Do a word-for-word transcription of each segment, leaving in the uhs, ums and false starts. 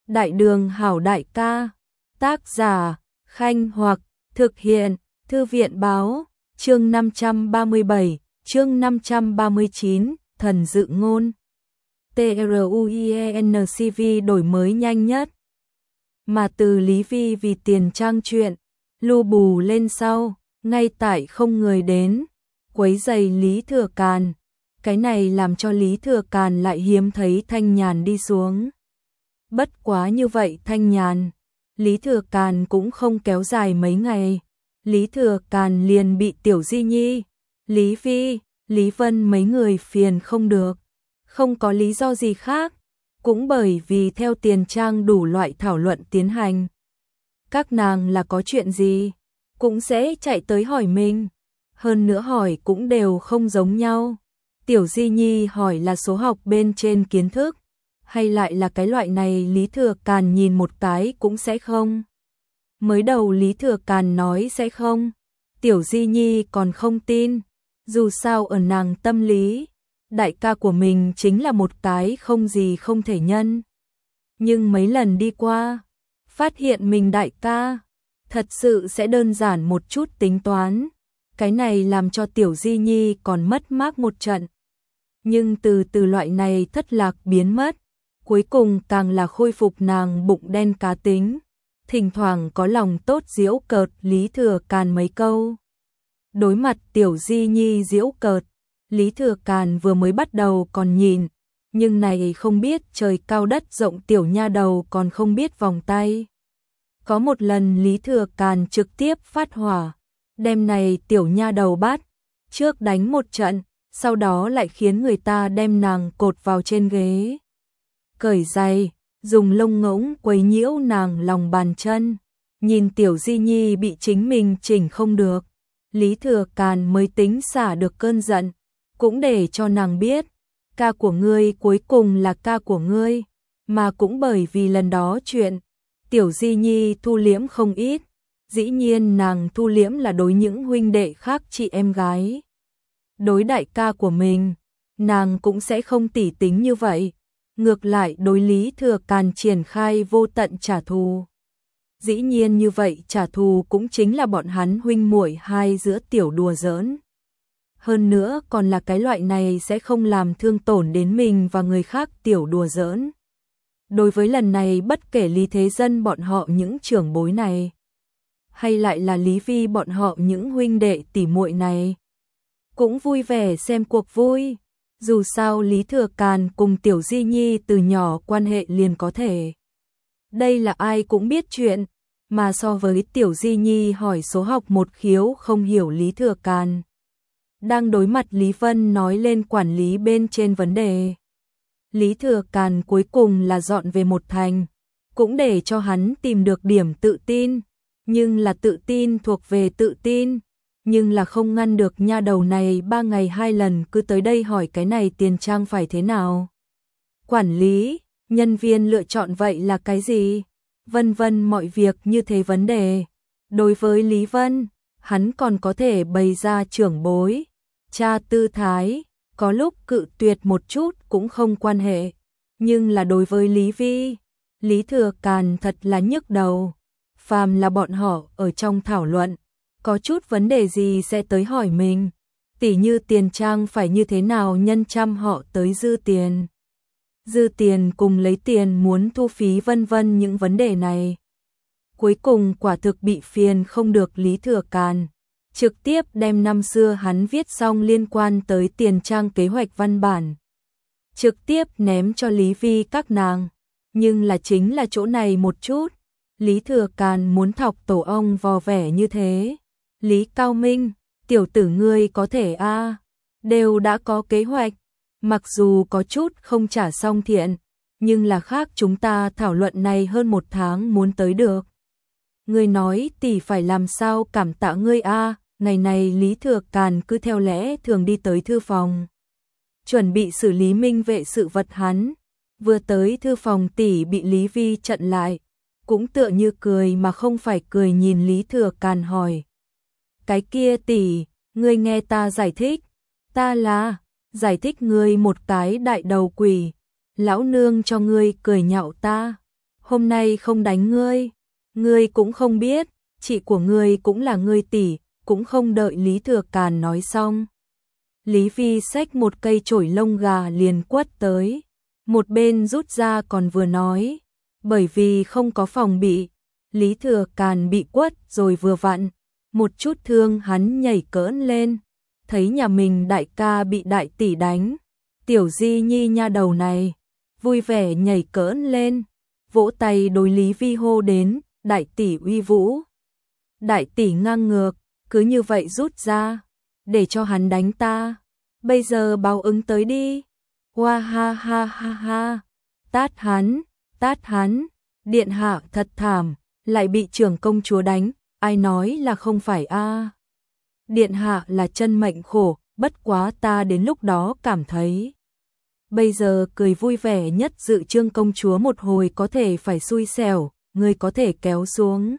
Đại đường hảo đại ca. Tác giả Khanh Hoặc. Thực hiện Thư viện báo. Chương năm trăm ba mươi bảy, chương năm trăm ba mươi chín, thần dự ngôn. TRUIENCV đổi mới nhanh nhất. Mà từ Lý Vi vì tiền trang chuyện, lưu bù lên sau, ngay tại không người đến, quấy giày Lý Thừa Càn. Cái này làm cho Lý Thừa Càn lại hiếm thấy thanh nhàn đi xuống. Bất quá như vậy thanh nhàn, Lý Thừa Càn cũng không kéo dài mấy ngày. Lý Thừa Càn liền bị Tiểu Di Nhi, Lý Vi, Lý Vân mấy người phiền không được. Không có lý do gì khác, cũng bởi vì theo tiền trang đủ loại thảo luận tiến hành. Các nàng là có chuyện gì, cũng sẽ chạy tới hỏi mình. Hơn nữa hỏi cũng đều không giống nhau. Tiểu Di Nhi hỏi là số học bên trên kiến thức, hay lại là cái loại này Lý Thừa Càn nhìn một cái cũng sẽ không. Mới đầu Lý Thừa Càn nói sẽ không, Tiểu Di Nhi còn không tin. Dù sao ở nàng tâm lý, đại ca của mình chính là một cái không gì không thể nhân. Nhưng mấy lần đi qua, phát hiện mình đại ca thật sự sẽ đơn giản một chút tính toán. Cái này làm cho Tiểu Di Nhi còn mất mát một trận. Nhưng từ từ loại này thất lạc biến mất, cuối cùng càng là khôi phục nàng bụng đen cá tính. Thỉnh thoảng có lòng tốt giễu cợt Lý Thừa Càn mấy câu. Đối mặt Tiểu Di Nhi giễu cợt, Lý Thừa Càn vừa mới bắt đầu còn nhìn, nhưng này không biết trời cao đất rộng tiểu nha đầu còn không biết vòng tay. Có một lần Lý Thừa Càn trực tiếp phát hỏa, đem này tiểu nha đầu bắt, trước đánh một trận, sau đó lại khiến người ta đem nàng cột vào trên ghế. Cởi giày, dùng lông ngỗng quấy nhiễu nàng lòng bàn chân, nhìn Tiểu Di Nhi bị chính mình chỉnh không được. Lý Thừa Càn mới tính xả được cơn giận, cũng để cho nàng biết, ca của ngươi cuối cùng là ca của ngươi, mà cũng bởi vì lần đó chuyện, Tiểu Di Nhi thu liễm không ít, dĩ nhiên nàng thu liễm là đối những huynh đệ khác chị em gái. Đối đại ca của mình, nàng cũng sẽ không tỉ tính như vậy, ngược lại đối Lý Thừa Càn triển khai vô tận trả thù. Dĩ nhiên như vậy trả thù cũng chính là bọn hắn huynh muội hai giữa tiểu đùa giỡn. Hơn nữa còn là cái loại này sẽ không làm thương tổn đến mình và người khác tiểu đùa giỡn. Đối với lần này bất kể Lý Thế Dân bọn họ những trưởng bối này, hay lại là Lý Vi bọn họ những huynh đệ tỷ muội này, cũng vui vẻ xem cuộc vui. Dù sao Lý Thừa Càn cùng Tiểu Di Nhi từ nhỏ quan hệ liền có thể. Đây là ai cũng biết chuyện, mà so với Tiểu Di Nhi hỏi số học một khiếu không hiểu Lý Thừa Càn. Đang đối mặt Lý Vân nói lên quản lý bên trên vấn đề. Lý Thừa Càn cuối cùng là dọn về một thành, cũng để cho hắn tìm được điểm tự tin, nhưng là tự tin thuộc về tự tin, nhưng là không ngăn được nha đầu này ba ngày hai lần cứ tới đây hỏi cái này tiền trang phải thế nào. Quản lý, nhân viên lựa chọn vậy là cái gì? Vân vân mọi việc như thế vấn đề. Đối với Lý Vân, hắn còn có thể bày ra trưởng bối, cha tư thái, có lúc cự tuyệt một chút cũng không quan hệ. Nhưng là đối với Lý Vi, Lý Thừa Càn thật là nhức đầu. Phàm là bọn họ ở trong thảo luận, có chút vấn đề gì sẽ tới hỏi mình. Tỉ như tiền trang phải như thế nào nhân trăm họ tới dư tiền. Dư tiền cùng lấy tiền muốn thu phí vân vân những vấn đề này. Cuối cùng quả thực bị phiền không được Lý Thừa Càn. Trực tiếp đem năm xưa hắn viết xong liên quan tới tiền trang kế hoạch văn bản. Trực tiếp ném cho Lý Vi các nàng. Nhưng là chính là chỗ này một chút. Lý Thừa Càn muốn thọc tổ ong vò vẻ như thế. Lý Cao Minh, tiểu tử ngươi có thể a à, đều đã có kế hoạch. Mặc dù có chút không trả xong thiện, nhưng là khác chúng ta thảo luận này hơn một tháng muốn tới được. Ngươi nói tỷ phải làm sao cảm tạ ngươi a à, ngày này Lý Thừa Càn cứ theo lẽ thường đi tới thư phòng. Chuẩn bị xử lý minh vệ sự vật hắn, vừa tới thư phòng tỷ bị Lý Vi chặn lại, cũng tựa như cười mà không phải cười nhìn Lý Thừa Càn hỏi. Cái kia tỷ, ngươi nghe ta giải thích, ta là... Giải thích ngươi một cái đại đầu quỷ, lão nương cho ngươi cười nhạo ta. hôm nay không đánh ngươi, ngươi cũng không biết, chị của ngươi cũng là ngươi tỷ, cũng không đợi Lý Thừa Càn nói xong. Lý Phi xách một cây chổi lông gà liền quất tới, một bên rút ra còn vừa nói, bởi vì không có phòng bị, Lý Thừa Càn bị quất rồi vừa vặn, một chút thương hắn nhảy cỡn lên, thấy nhà mình đại ca bị đại tỷ đánh, tiểu Di Nhi nha đầu này, vui vẻ nhảy cỡn lên, vỗ tay đối Lý Vi hô đến, đại tỷ uy vũ. Đại tỷ ngang ngược, cứ như vậy rút ra, để cho hắn đánh ta, bây giờ báo ứng tới đi. Hoa ha ha ha ha, tát hắn, tát hắn, điện hạ thật thảm, lại bị trưởng công chúa đánh, ai nói là không phải a? Điện hạ là chân mệnh khổ, bất quá ta đến lúc đó cảm thấy. Bây giờ cười vui vẻ nhất dự trương công chúa một hồi có thể phải xui xẻo, người có thể kéo xuống.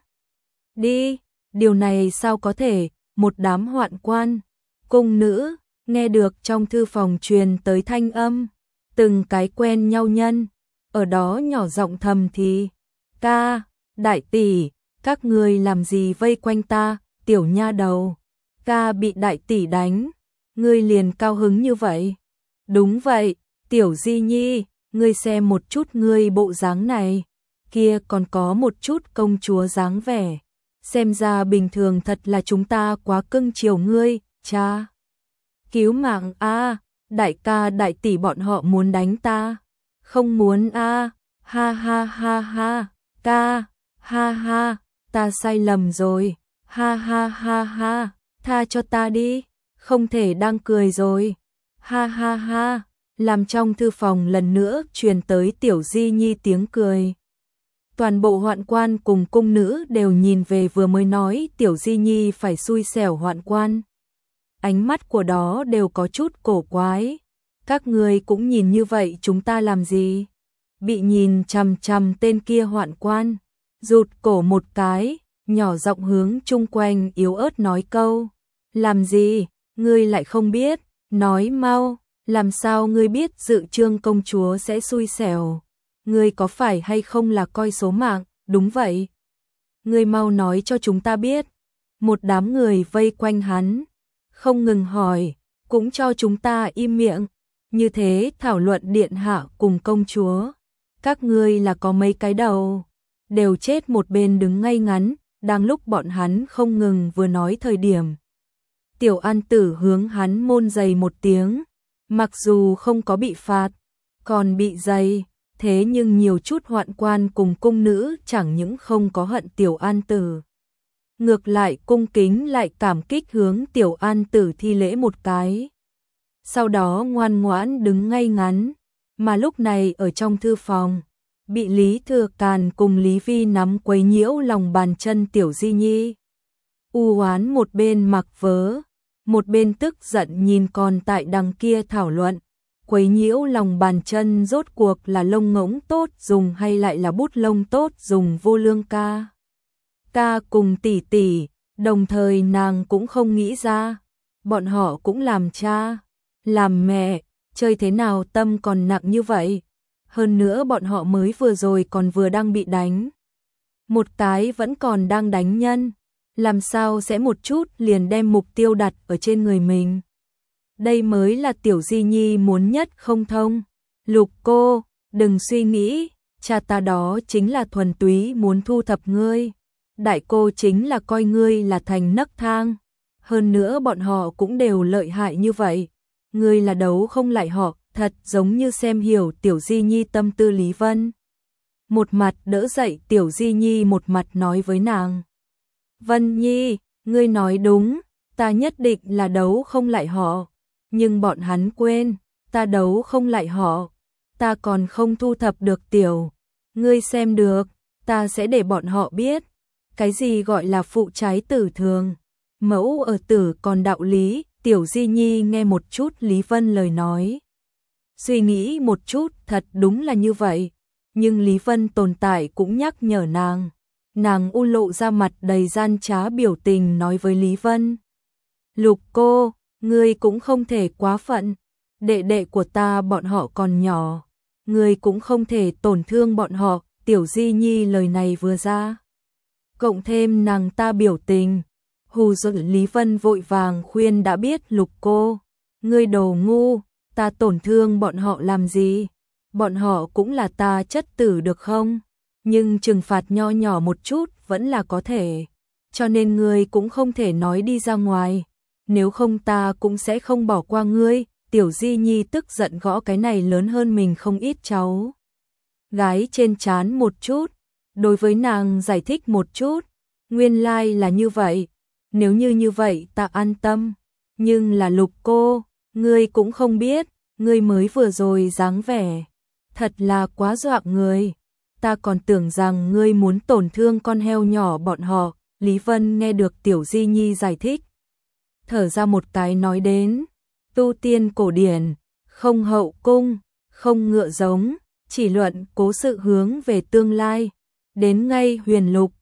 Đi, điều này sao có thể, một đám hoạn quan, cung nữ, nghe được trong thư phòng truyền tới thanh âm, từng cái quen nhau nhân, ở đó nhỏ giọng thầm thì, ca, đại tỷ, các người làm gì vây quanh ta, tiểu nha đầu, ca bị đại tỷ đánh, ngươi liền cao hứng như vậy. Đúng vậy, tiểu Di Nhi, ngươi xem một chút ngươi bộ dáng này, kia còn có một chút công chúa dáng vẻ, xem ra bình thường thật là chúng ta quá cưng chiều ngươi, cha. Cứu mạng a, đại ca đại tỷ bọn họ muốn đánh ta. Không muốn a, ha ha ha ha, ca, ha ha, ta sai lầm rồi, ha ha ha ha, tha cho ta đi, không thể đang cười rồi, ha ha ha, làm trong thư phòng lần nữa truyền tới tiểu Di Nhi tiếng cười. Toàn bộ hoạn quan cùng cung nữ đều nhìn về vừa mới nói tiểu Di Nhi phải xui xẻo hoạn quan. Ánh mắt của đó đều có chút cổ quái. Các người cũng nhìn như vậy chúng ta làm gì? Bị nhìn chằm chằm tên kia hoạn quan, rụt cổ một cái, nhỏ giọng hướng chung quanh yếu ớt nói câu. Làm gì? Ngươi lại không biết, nói mau, làm sao ngươi biết dự trương công chúa sẽ xui xẻo? Ngươi có phải hay không là coi số mạng? Đúng vậy. Ngươi mau nói cho chúng ta biết. Một đám người vây quanh hắn, không ngừng hỏi, cũng cho chúng ta im miệng. Như thế thảo luận điện hạ cùng công chúa. Các ngươi là có mấy cái đầu, đều chết một bên đứng ngay ngắn, đang lúc bọn hắn không ngừng vừa nói thời điểm. Tiểu An Tử hướng hắn môn giày một tiếng, mặc dù không có bị phạt, còn bị giày, thế nhưng nhiều chút hoạn quan cùng cung nữ chẳng những không có hận Tiểu An Tử. Ngược lại cung kính lại cảm kích hướng Tiểu An Tử thi lễ một cái. Sau đó ngoan ngoãn đứng ngay ngắn, mà lúc này ở trong thư phòng, bị Lý Thừa Càn cùng Lý Vi nắm quấy nhiễu lòng bàn chân tiểu Di Nhi. U oán một bên mặc vớ, một bên tức giận nhìn con tại đằng kia thảo luận, quấy nhiễu lòng bàn chân rốt cuộc là lông ngỗng tốt dùng hay lại là bút lông tốt dùng vô lương ca. Ca cùng tỷ tỷ, đồng thời nàng cũng không nghĩ ra, bọn họ cũng làm cha, làm mẹ, chơi thế nào tâm còn nặng như vậy. Hơn nữa bọn họ mới vừa rồi còn vừa đang bị đánh. Một cái vẫn còn đang đánh nhân, làm sao sẽ một chút liền đem mục tiêu đặt ở trên người mình. Đây mới là tiểu Di Nhi muốn nhất không thông. Lục cô, đừng suy nghĩ, cha ta đó chính là thuần túy muốn thu thập ngươi. Đại cô chính là coi ngươi là thành nấc thang. Hơn nữa bọn họ cũng đều lợi hại như vậy. Ngươi là đấu không lại họ, thật giống như xem hiểu tiểu Di Nhi tâm tư Lý Vân. Một mặt đỡ dậy tiểu Di Nhi, một mặt nói với nàng. Vân Nhi, ngươi nói đúng, ta nhất định là đấu không lại họ. Nhưng bọn hắn quên, ta đấu không lại họ. Ta còn không thu thập được tiểu. Ngươi xem được, ta sẽ để bọn họ biết. Cái gì gọi là phụ trái tử thường. Mẫu ở tử còn đạo lý. Tiểu Di Nhi nghe một chút Lý Vân lời nói. Suy nghĩ một chút, thật đúng là như vậy. Nhưng Lý Vân tồn tại cũng nhắc nhở nàng. Nàng u lộ ra mặt đầy gian trá biểu tình nói với Lý Vân. Lục cô, ngươi cũng không thể quá phận. Đệ đệ của ta bọn họ còn nhỏ. Ngươi cũng không thể tổn thương bọn họ. Tiểu Di Nhi lời này vừa ra, cộng thêm nàng ta biểu tình, hù dọa Lý Vân vội vàng khuyên đã biết Lục cô, ngươi đồ ngu, ta tổn thương bọn họ làm gì? Bọn họ cũng là ta chất tử được không? Nhưng trừng phạt nho nhỏ một chút vẫn là có thể, cho nên ngươi cũng không thể nói đi ra ngoài, nếu không ta cũng sẽ không bỏ qua ngươi. Tiểu Di Nhi tức giận gõ cái này lớn hơn mình không ít cháu gái trên trán một chút, đối với nàng giải thích một chút, nguyên lai like là như vậy, nếu như như vậy ta an tâm, nhưng là Lục cô, ngươi cũng không biết, ngươi mới vừa rồi dáng vẻ, thật là quá dọa người, ta còn tưởng rằng ngươi muốn tổn thương con heo nhỏ bọn họ. Lý Vân nghe được Tiểu Di Nhi giải thích, thở ra một cái nói đến, tu tiên cổ điển, không hậu cung, không ngựa giống, chỉ luận cố sự hướng về tương lai, đến ngay Huyền Lục,